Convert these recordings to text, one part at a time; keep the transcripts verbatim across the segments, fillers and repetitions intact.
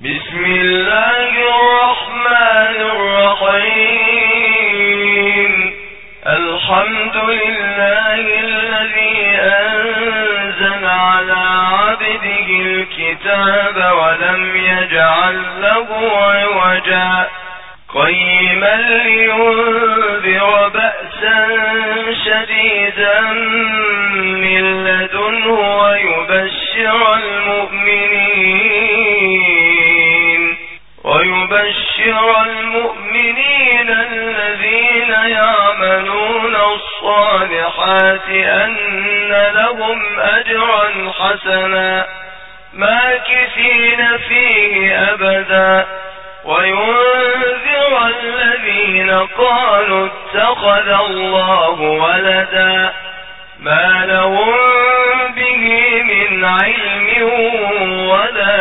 بسم الله الرحمن الرحيم. الحمد لله الذي أنزل على عبده الكتاب ولم يجعل له عوجا قيما لينذر بأسا شديدا من لدنه ويبشر المؤمنين ويبشر المؤمنين الذين يعملون الصالحات أن لهم أجرا حسنا ماكثين فيه أبدا وينذر الذين قالوا اتخذ الله ولدا ما لهم به من علم ولا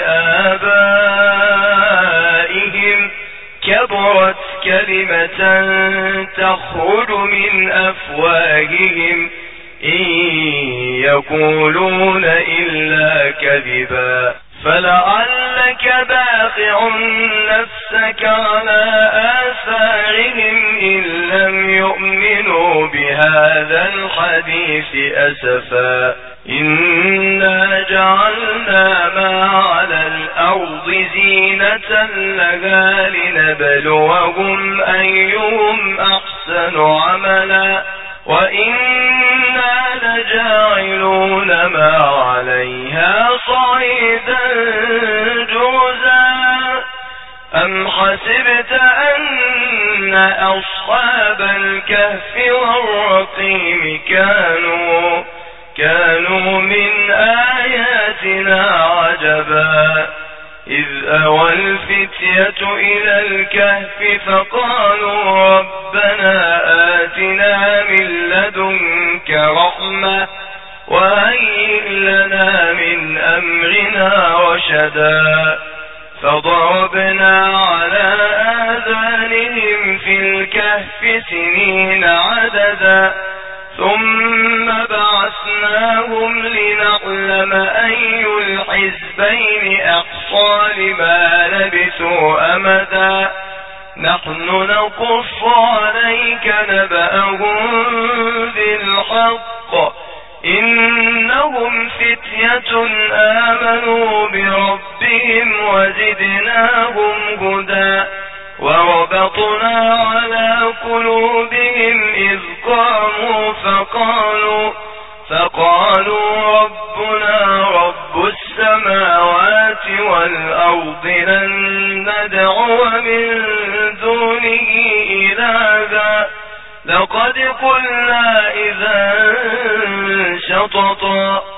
لآبائهم كبرت كلمة تخرج من أفواههم إن يقولون إلا كذبا فلعلك باخع نفسك على آثارهم إن لم يؤمنوا بهذا الحديث أسفا إنا جعلنا ما على الأرض زينة لها لنبلوهم أيهم أحسن عملا وإنا لجاعلون ما عليها صعيدا جرزا أم حسبت أن أصحاب الكهف والرقيم كانوا كانوا من آياتنا عجبا إذ أوى الفتية إلى الكهف فقالوا ربنا آتنا من لدنك رحمة وهيئ لنا من أمرنا رشدا فضربنا على آذانهم في الكهف سنين عددا ثم بعثناهم لنعلم أي الحزبين أحصى لما لبثوا أمدا نحن نقص عليك نبأهم بالحق إنهم فتية آمنوا بربهم وزدناهم هدى وربطنا على قلوبهم إذ قاموا فقالوا فقالوا ربنا رب السماوات والأرض لن ندعو من دونه إلها لقد قلنا إذا شططا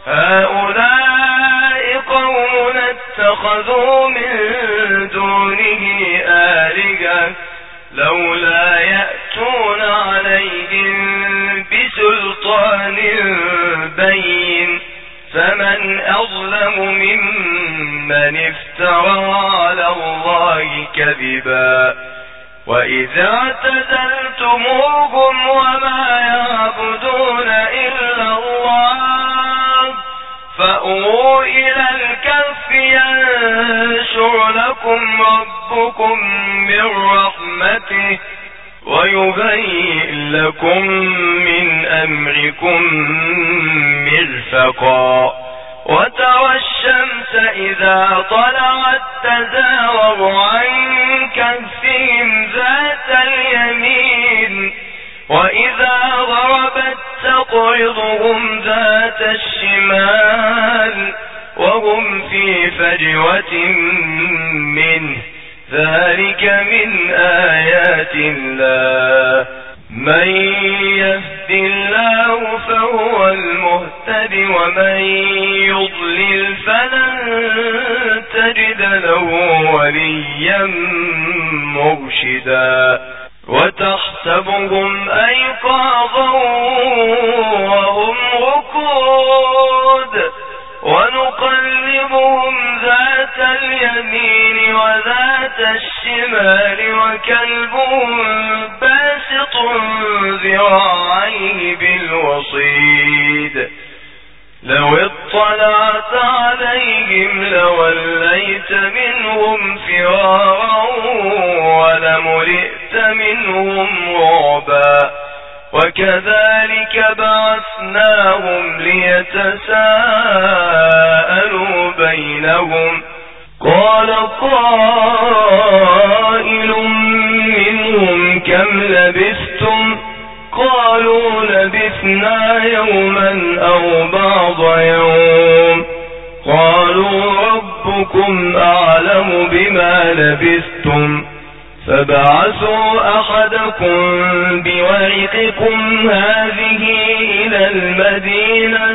هؤلاء قوم اتخذوا من دونه آلهة لولا يأتون عليهم بسلطان بين فمن أظلم ممن افترى على الله كذبا وإذا اعتزلتموهم وما يعبدون إلا الله فأووا إلى الكهف ينشر لكم ربكم من رحمته ويهيئ لكم من أمركم مرفقا وترى الشمس إذا طلعت تزاور عن كهفهم ذات اليمين وإذا غربت تقرضهم ذات الشمال وهم في فجوة منه ذلك من آيات الله من يهد الله فهو المهتد ومن يضلل فلن تجد له وليا مرشدا وتحسبهم أيقاظا وهم ركود ونقلبهم ذات اليمين وذات الشمال وكلبهم باسط ذراعيه بالوصيد لو اطلعت عليهم لوليت من فرارا ولملئت منهم رعبا. وكذلك بعثناهم ليتساءلوا بينهم قال قائل منهم كم لبثتم قالوا لبثنا يوما أو بعض يوم قالوا ربكم أعلم بما لبثتم فابعثوا أحدكم بورقكم هذه إلى المدينة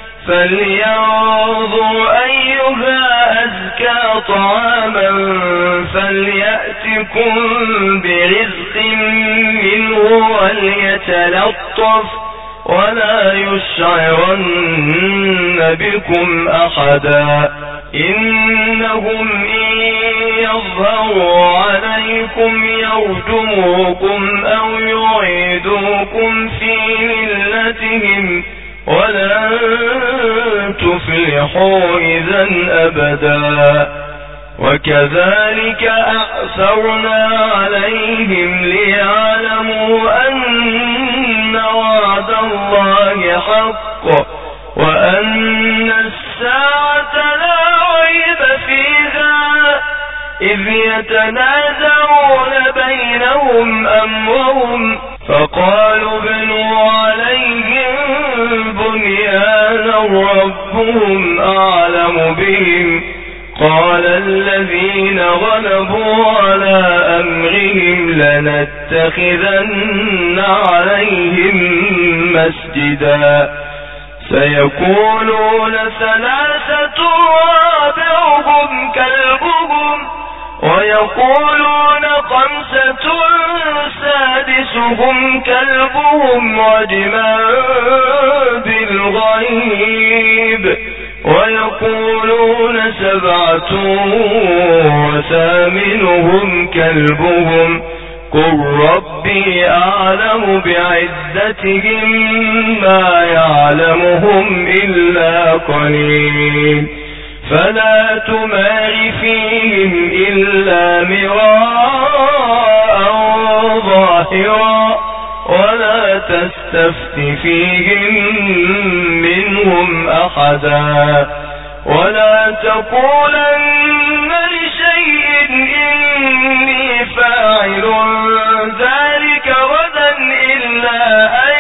فلينظر أيها أزكى طعاما فليأتكم برزق منه وليتلطف ولا يشعرن بكم أحدا إنهم إن يظهروا عليكم يرجموكم أو يعيدوكم في ملتهم ولن تفلحوا إذا أبدا. وكذلك أعثرنا عليهم ليعلموا أن وعد الله حق وأن الساعة لا ريب فيها إذ يتنازعون بينهم أمرهم فقالوا ابنوا عليهم بنيانا ربهم أعلم بهم قال الذين غلبوا على أمرهم لنتخذن عليهم مسجدا سيقولون ثلاثة رابعهم كلبهم ويقولون خمسة سادسهم كلبهم رجما بالغيب ويقولون سبعة وثامنهم كلبهم قل ربي أعلم بعدتهم ما يعلمهم إلا قليل فلا تمار فيهم إلا مراء ظاهرا ولا تستفت فيهم منهم أحدا ولا تقولن لشيء إني فاعل ذلك غدا إلا أن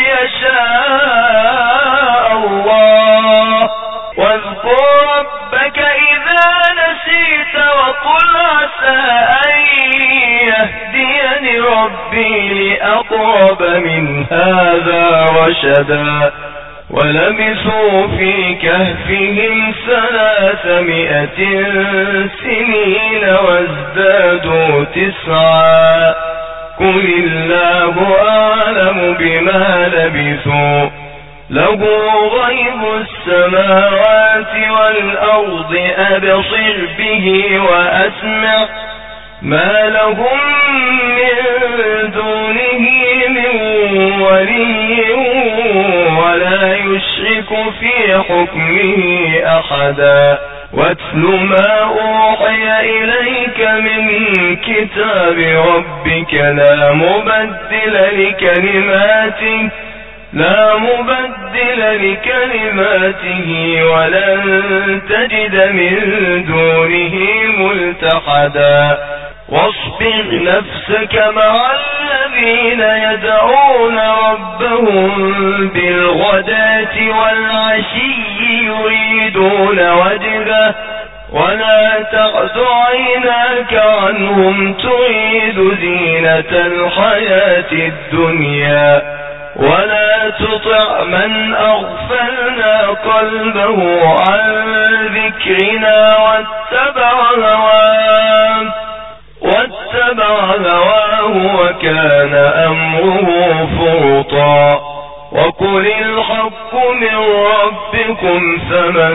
يشاء الله واذكر ربك إذا نسيت وقل عسى أن يهديني ربي لأقرب من هذا رشدا ولبثوا في كهفهم ثلاثمائة سنين وازدادوا تسعا قل الله أعلم بما لبثوا له غيب السماوات والأرض أبصر به وأسمع ما لهم من دونه من ولي ولا يشرك في حكمه أحدا واتل ما أوحي إليك من كتاب ربك لا مبدل لكلماته لا مبدل لكلماته ولن تجد من دونه ملتحدا واصبر نفسك مع الذين يدعون ربهم بالغداة والعشي يريدون وجهه ولا تعد عيناك عنهم تريد زينة الحياة الدنيا ولا تطع من أغفلنا قلبه عن ذكرنا واتبع هواه واتبع هواه وكان أمره فرطا وقل الحق من ربكم فمن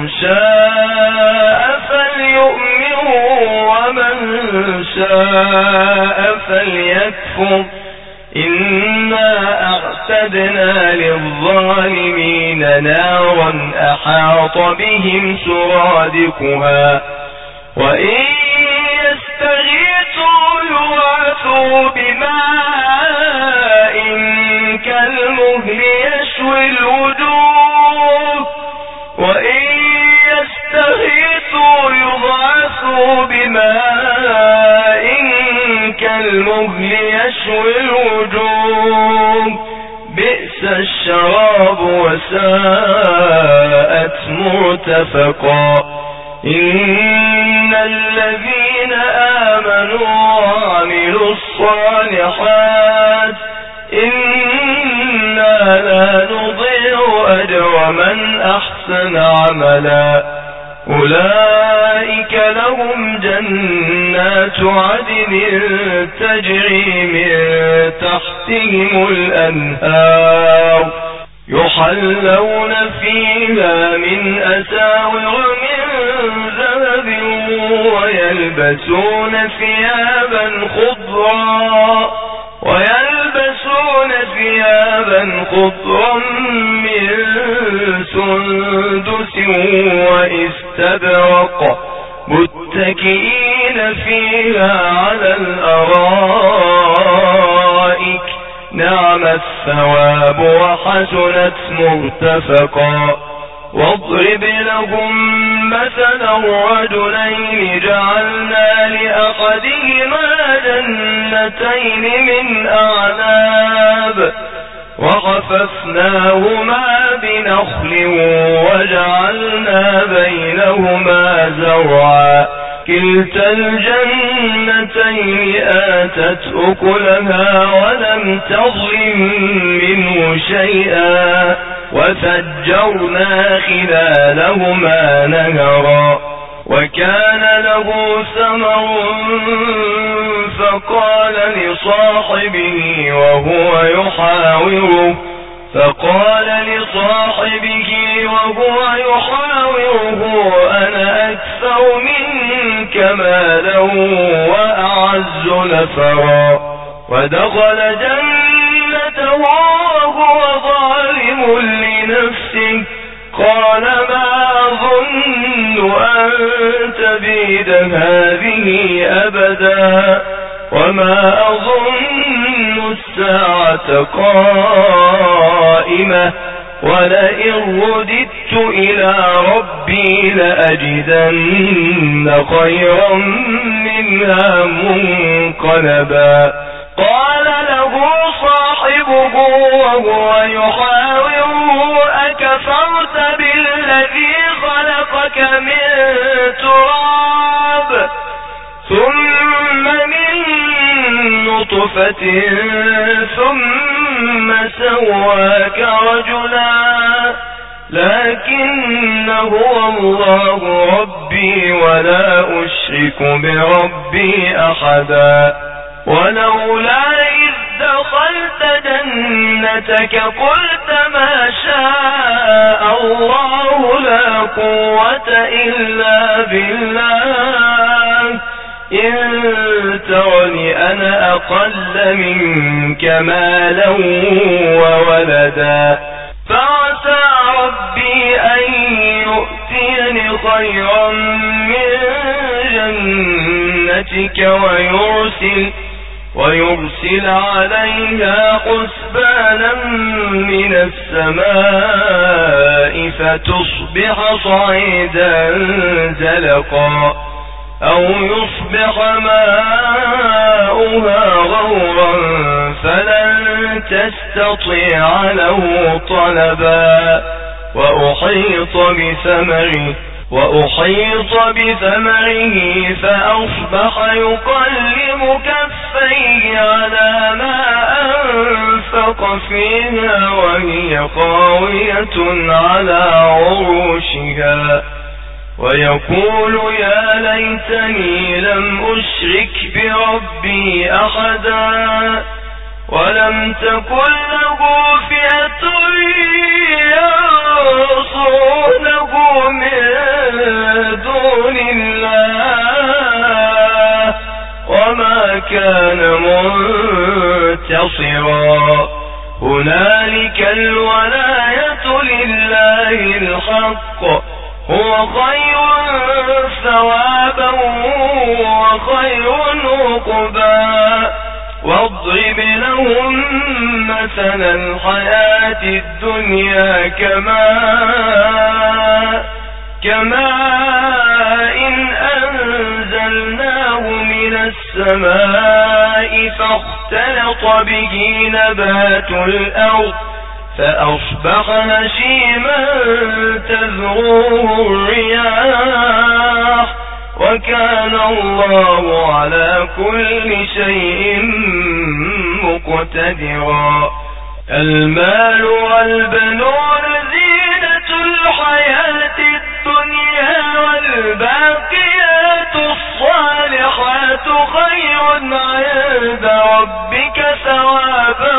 شاء فليؤمن ومن شاء فليكفر إنا أعتدنا للظالمين نارا أحاط بهم سرادقها وإن يغاثوا بماء كالمهل يشوي الوجوه وإن يستغيثوا يغاثوا بماء كالمهل يشوي الوجوه بئس الشراب وساءت مرتفقا إن الذين آمنوا وعملوا الصالحات إنا لا نضيع أجر من أحسن عملا أولئك لهم جنات عدن تجري من تحتهم الأنهار يحلون فيها من أساور من ذهب ويلبسون ثيابا خضرا ويلبسون ثيابا خضرا من سندس واستبرق متكئين فيها على الأرائك نعم الثواب وحسنت مرتفقا واضرب لهم مثلا رجلين جعلنا لأحدهما جنتين من أعناب وحففناهما بنخل وجعلنا بينهما زرعا كلتا الجنتين آتت أكلها ولم تظلم منه شيئا وفجرنا خلالهما نهرا وكان له ثمر فقال لصاحبه وهو يحاوره فقال لصاحبه وهو يحاوره أنا أكثر منك مالا وأعز نفرا ودخل جنته وهو ظالم لنفسه قال ما أظن أن تبيد هذه أبدا وما أظن الساعة قائمة ولئن رددت إلى ربي لأجدن خيرا منها منقلبا قال له صاحبه وهو يحاوره أكفرت بالذي خلقك من تراب ثم من نطفة ثم سواك رجلا لكن هو الله ربي ولا أشرك بربي أحدا ولولا إذ دخلت جنتك قلت ما شاء الله لا قوة إلا بالله إن ترني أنا أقل منك مالا وولدا فعسى ربي أن يؤتيني خيرا من جنتك ويرسل ويرسل عليها حسبانا من السماء فتصبح صعيدا زلقا أو يصبح ماؤها غورا فلن تستطيع له طلبا وأحيط بثمره وأحيط بثمره فأصبح يقلب كفيه على ما أنفق فيها وهي خاوية على عروشها ويقول يا ليتني لم أشرك بربي أحدا ولم تكن له فئة ينصرونه من دون الله وما كان منتصرا هنالك الولاية لله الحق هو خير ثوابا وخير عقبا واضرب لهم مثل الحياة الدنيا كماء كماء إن أنزلناه من السماء فاختلط به نبات الأرض فأصبح هشيما تذروه الرياح وكان الله على كل شيء مقتدرا. المال والبنون زينة الحياة الدنيا والباقيات الصالحات خير عند ربك ثوابا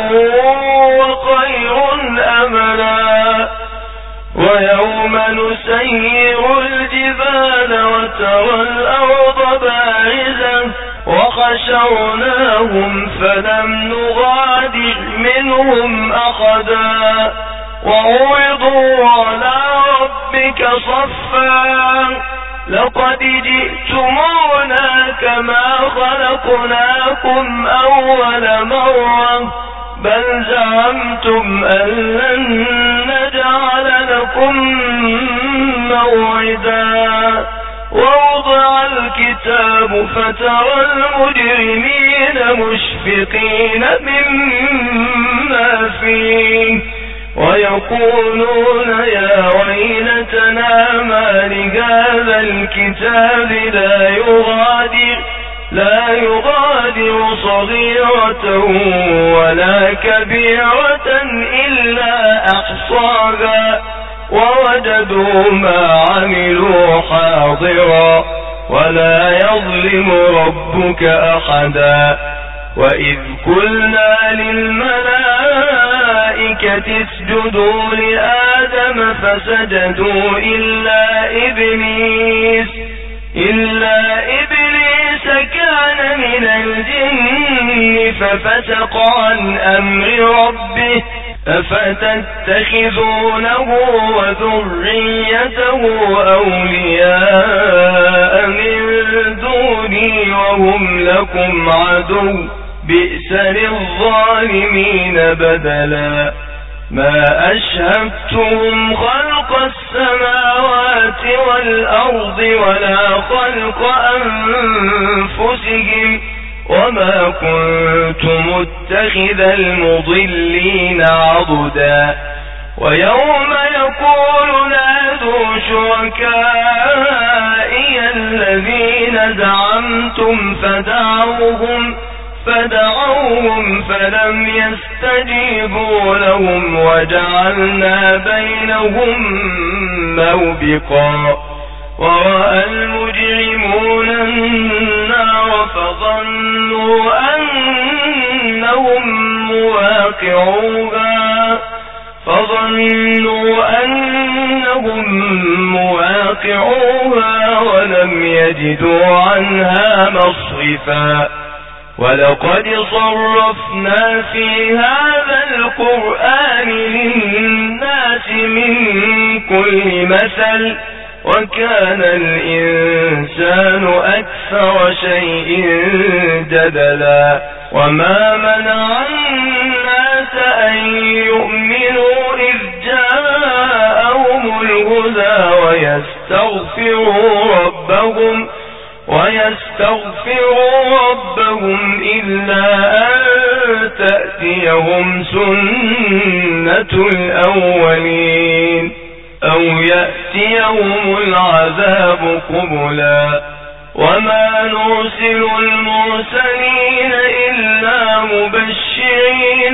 وخير أملا. ويوم نسير الجبال وترى الأرض بارزة وحشرناهم فلم نغادر منهم أحدا وعرضوا على ربك صفا لقد جئتمونا كما خلقناكم أول مرة بل زعمتم أن لن نجعل لكم موعدا. ووضع الكتاب فترى المجرمين مشفقين مما فيه ويقولون يا ويلتنا ما لهذا الكتاب لا يغادر لا يغادر صغيرة ولا كبيرة إلا أحصاها ووجدوا ما عملوا حاضرا ولا يظلم ربك أحدا. وإذ قلنا للملائكة اسجدوا لآدم فسجدوا إلا إبليس إلا إبليس كان من الجن ففسق عن أمر ربه أفتتخذونه وذريته أولياء من دوني وهم لكم عدو بئس للظالمين بدلا. ما أشهدتهم خلق السماوات والأرض ولا خلق أنفسهم وما كنت متخذ المضلين عضدا. ويوم يقول نادوا شركائي الذين زعمتم فدعوهم فدعوهم فلم يستجيبوا لهم وجعلنا بينهم موبقا. ورأى المجرمون النار فظنوا أنهم مواقعوها فظنوا أنهم مواقعوها ولم يجدوا عنها مصرفا. ولقد صرفنا في هذا القرآن للناس من كل مثل وكان الإنسان أكثر شيء جدلا. وما منع الناس أن يؤمنوا إذ جاءهم الهدى ويستغفروا ربهم ويستغفروا ربهم إلا أن تأتيهم سنة الأولين أو يأتيهم العذاب قبلا. وما نرسل المرسلين إلا مبشرين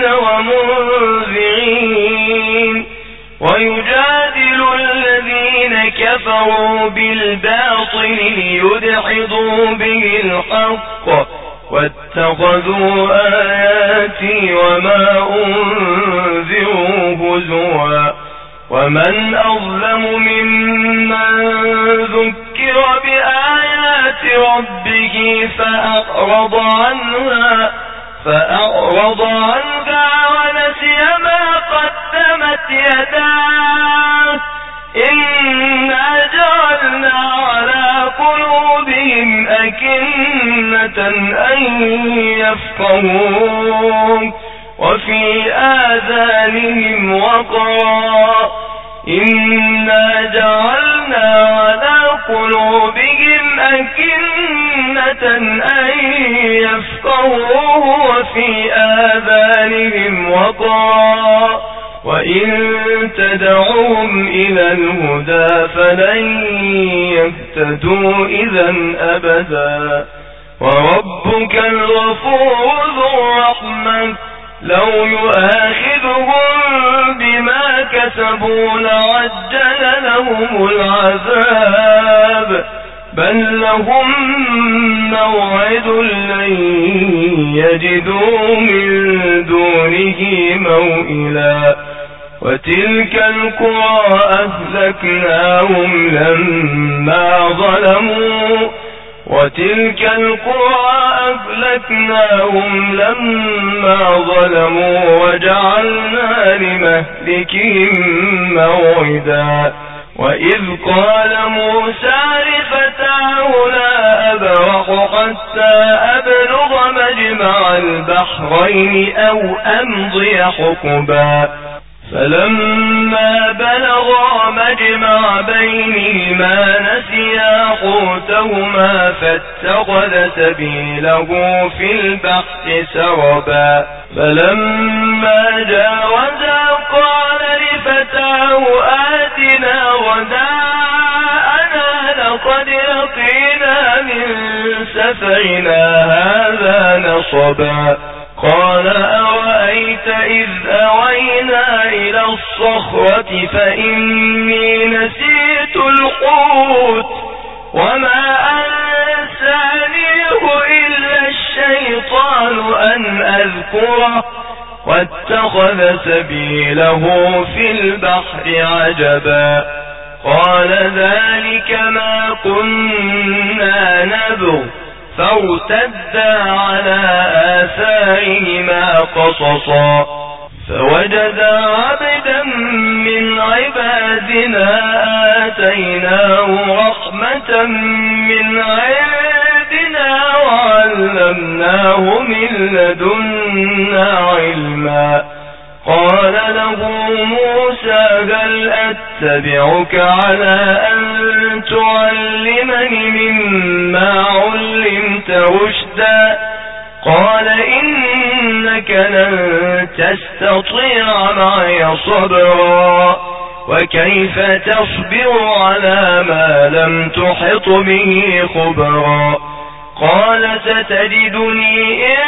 ومنذرين ويجادل الذين كفروا بالباطل ليدحضوا به الحق واتخذوا آياتي وما أنذروا هزوا. ومن أظلم ممن ذكر بآيات ربه فأعرض عنها فأعرض عنها ونسي ما قدمت يداه إنا جعلنا على قلوبهم أكنة أكنة أن يفقهوه وفي آذانهم وقرا إنا جعلنا على قلوبهم أكنة أن يفقهوه وفي آذانهم وقرا وإن تدعوهم إلى الهدى فلن يهتدوا إذا أبدا وربك الغفور ذو الرحمة لو يؤاخذهم بما كسبوا لعجل لهم العذاب بل لهم موعد لن يجدوا من دونه موئلا وتلك القرى أهلكناهم لما ظلموا وتلك القرى أهلكناهم لما ظلموا وجعلنا لمهلكهم موعدا وإذ قال موسى لفتاه لا أبرح حتى أبلغ مجمع البحرين أو أمضي حقبا فلما بلغا مجمع بينهما نسيا حوتهما فاتخذ سبيله في البحر سربا فلما جاوزا قال لفتاه آتنا غداءنا لقد لقينا من سفرنا هذا نصبا قال أرأيت إذ أوينا إلى الصخرة فإني نسيت الحوت وما أنسانيه إلا الشيطان أن أذكره واتخذ سبيله في البحر عجبا قال ذلك ما كنا نبغ فارتدا على آثارهما قصصا فوجدا عبدا من عبادنا آتيناه رحمة من عندنا وعلمناه من لدنا علما قال له موسى هل أتبعك على أن تعلمني مما علمت رشدا قال إنك لن تستطيع معي صبرا وكيف تصبر على ما لم تحط به خبرا قال ستجدني إن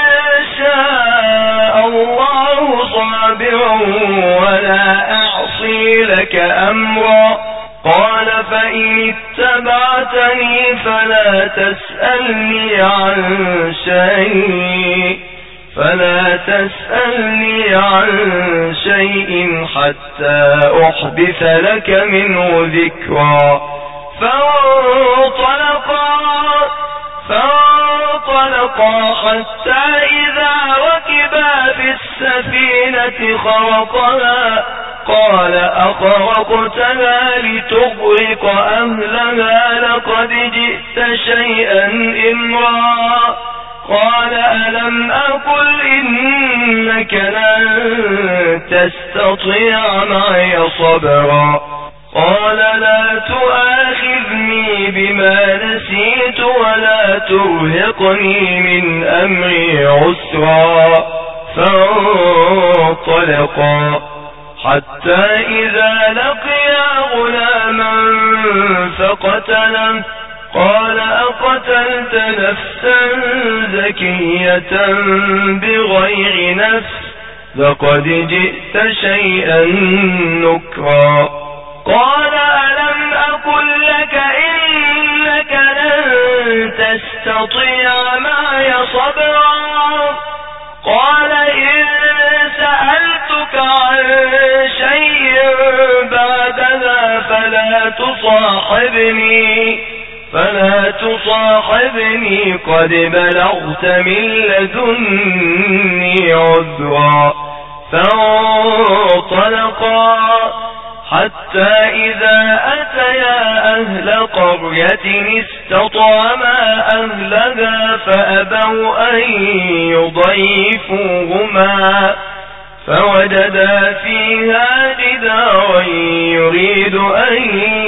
شاء الله صابرا ولا أعصي لك أمرا قال فإن اتبعتني فلا تسألني عن شيء فلا تسألني عن شيء حتى أحدث لك منه ذكرا فانطلقا فانطلقا حتى إذا ركبا في السفينة خرقها قال أخرقتها لتغرق أهلها لقد جئت شيئا إمرا قال ألم أقل إنك لن تستطيع معي صبرا قال لا تؤاخذني بما نسيت ولا ترهقني من أمري عسرا فانطلقا حتى إذا لقيا غلاما فقتله قال أقتلت نفسا زكية بغير نفس لقد جئت شيئا نكرا قال ألم أقل لك إنك لن تستطيع معي صبرا قال إن سألتك عن شيء بعدها فلا تصاحبني فلا تصاحبني قد بلغت من لدني عذرا فانطلقا حتى إذا أتيا أهل قرية استطعما أهلها فأبوا أن يضيفوهما فوجدا فيها جدارا يريد أن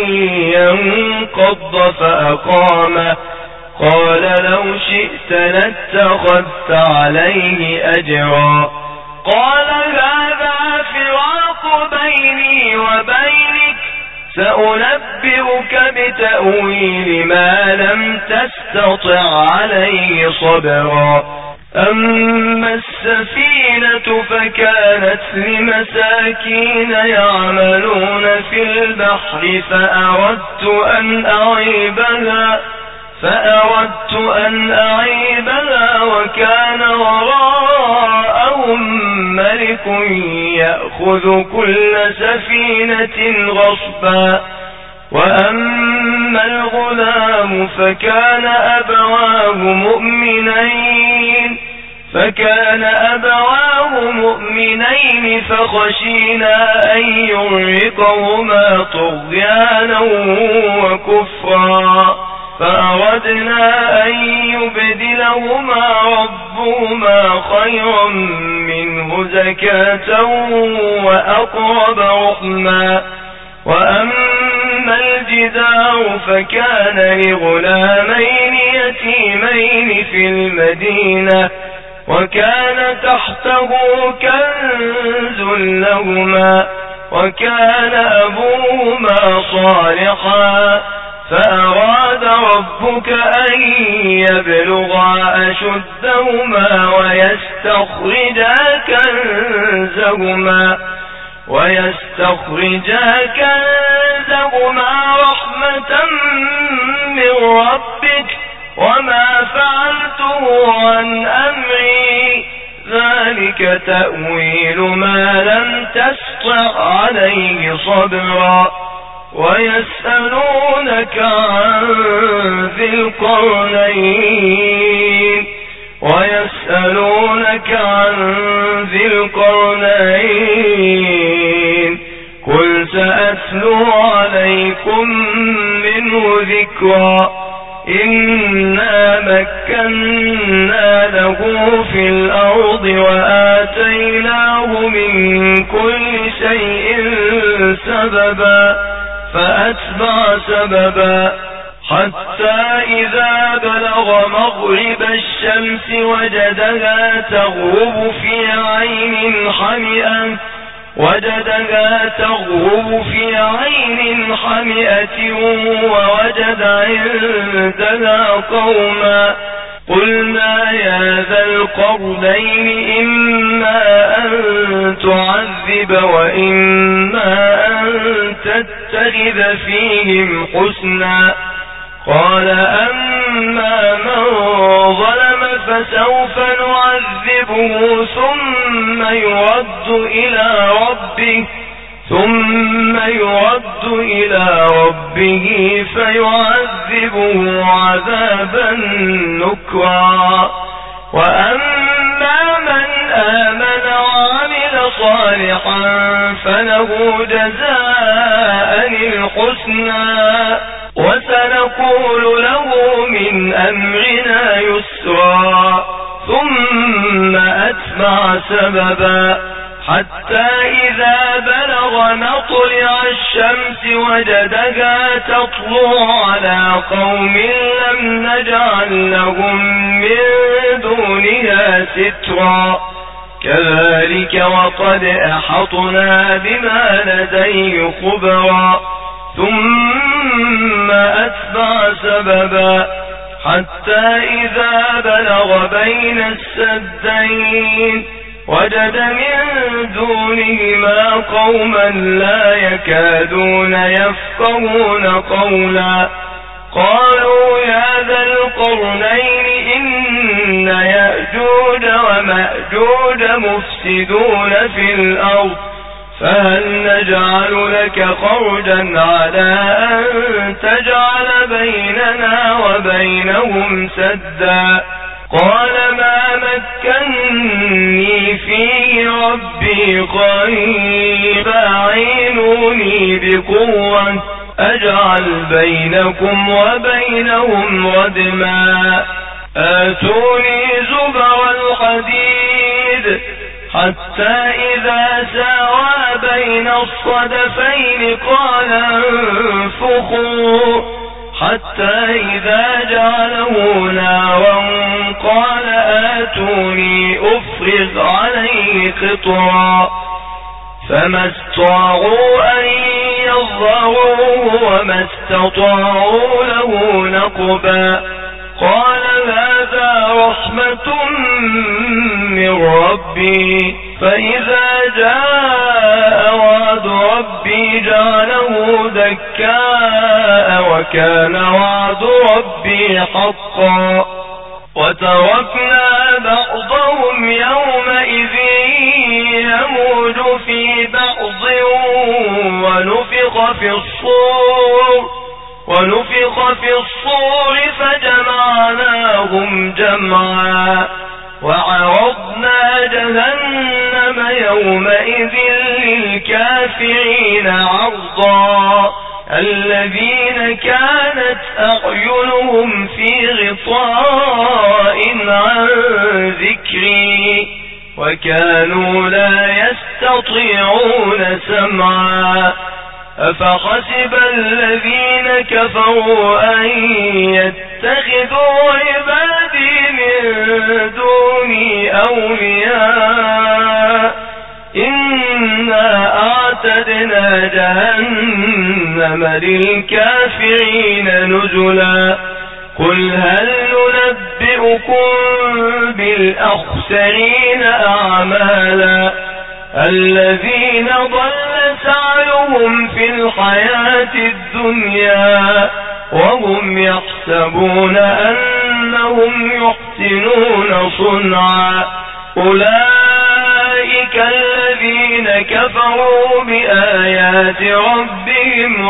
ينقض فأقامه قال لو شئت لاتخذت عليه أجرا قال هذا فراق بيني وبينك سأنبئك بتأويل ما لم تستطع عليه صبرا أما السفينة فكانت لمساكين يعملون في البحر فأردت أن أعيبها فأردت أن أعيبها وكان وراءهم ملك يأخذ كل سفينة غصبا وأما الغلام فكان أبواه مؤمنين فكان أبواه مؤمنين فخشينا أن يرهقهما طغيانا وكفرا فأردنا أن يبدلهما ربهما خيرا منه زكاة وأقرب رحما وأما الجدار فكان لغلامين يتيمين في المدينة وكان تحته كنز لهما وكان أبوهما صالحا فأراد ربك أن يبلغا أشدهما ويستخرجا كنزهما ويستخرجا كنزهما رحمة من ربك وما فعلته عن أمري ذلك تأويل ما لم تسطع عليه صبرا ويسألونك عن ذي القرنين ويسألونك عن ذي القرنين قل سأتلو عليكم منه ذكرا إنا مكنا له في الأرض وآتيناه من كل شيء سببا فأتبع سببا حتى إذا بلغ مغرب الشمس وجدها تغرب في عين حمئة وجدها تغرب في عين حمئة ووجد عندها قوما قلنا يا ذا القرنين إما أن تعذب وإما أن تتخذ فيهم حسنا قال أما من ظلم فسوف نعذبه ثم يرد إلى ربه ثم يرد إلى ربه فيعذبه عذابا نكرا وأما من آمن وعمل صالحا فله جزاء الحسنى وسنقول له من أمرنا يسرا ثم أتبع سببا حتى إذا بلغ مطلع الشمس وجدها تطلع على قوم لم نجعل لهم من دونها سترا كذلك وقد أحطنا بما لديه خبرا ثم أتبع سببا حتى إذا بلغ بين السدين وجد من دونهما قوما لا يكادون يفقهون قولا قالوا يا ذا القرنين إن يأجوج ومأجوج مفسدون في الأرض فهل نجعل لك خرجا على أن تجعل بيننا وبينهم سدا قال ما مكنني فيه ربي خير فأعينوني بقوة أجعل بينكم وبينهم ردما آتوني زبر الحديد حتى إذا ساوى بين الصدفين قال انفخوا حتى إذا جعله نارا قال آتوني أفرغ عليه قطرا فما استطاعوا أن يظهروه وما استطاعوا له نقبا قال هذا رحمة من ربي فإذا جاء وعد ربي جعله دكاء وكان وعد ربي حقا وتركنا بعضهم يومئذ يموج في بعض ونفخ في الصور ونفخ في الصور فجمعناهم جمعا وعرضنا جهنم يومئذ للكافرين عرضا الذين كانت أعينهم في غطاء عن ذكري وكانوا لا يستطيعون سمعا أفحسب الذين كفروا أن يتخذوا عبادي من دوني أولياء إنا أعتدنا جهنم للكافرين نزلا قل هل ننبئكم بالأخسرين أعمالا الذين ضل سعيهم في الحياة الدنيا وهم يحسبون أنهم يحسنون صنعا أولئك الذين كفروا بآيات ربهم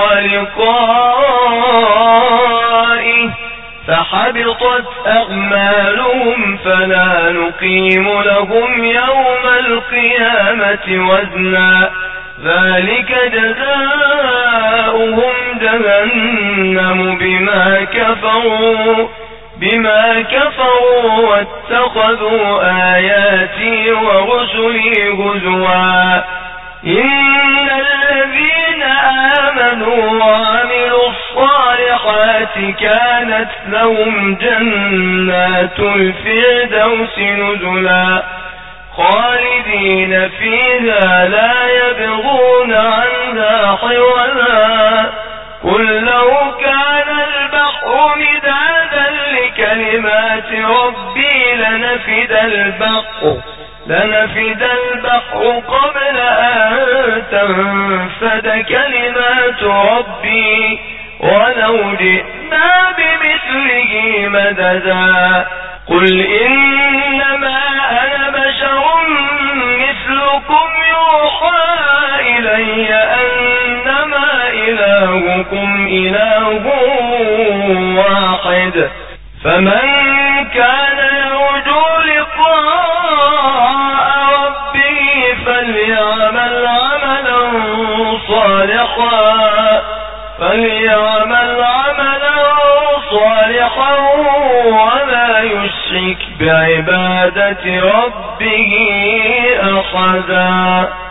ولقائه فحبطت أعمالهم فلا نقيم لهم يوم القيامة وزنا ذلك جزاؤهم جهنم بما كفروا بما كفروا واتخذوا آياتي ورسلي هزوا إن الذين آمنوا وعملوا الصالحات كانت لهم جنات الفردوس نزلا خالدين فيها لا يبغون عنها حولا قل لو كان البحر مدادا لكلمات ربي لنفد البحر لنفد البحر قبل أن تنفد كلمات ربي ولو جئنا بمثله مددا قل إنما أنا بشر مثلكم يوحى إلي أنما إلهكم إله واحد فمن كان يرجو لقاء ربه فليعمل عملا صالحا فليعمل عملا صالحا ولا يشرك بعبادة ربه أحدا.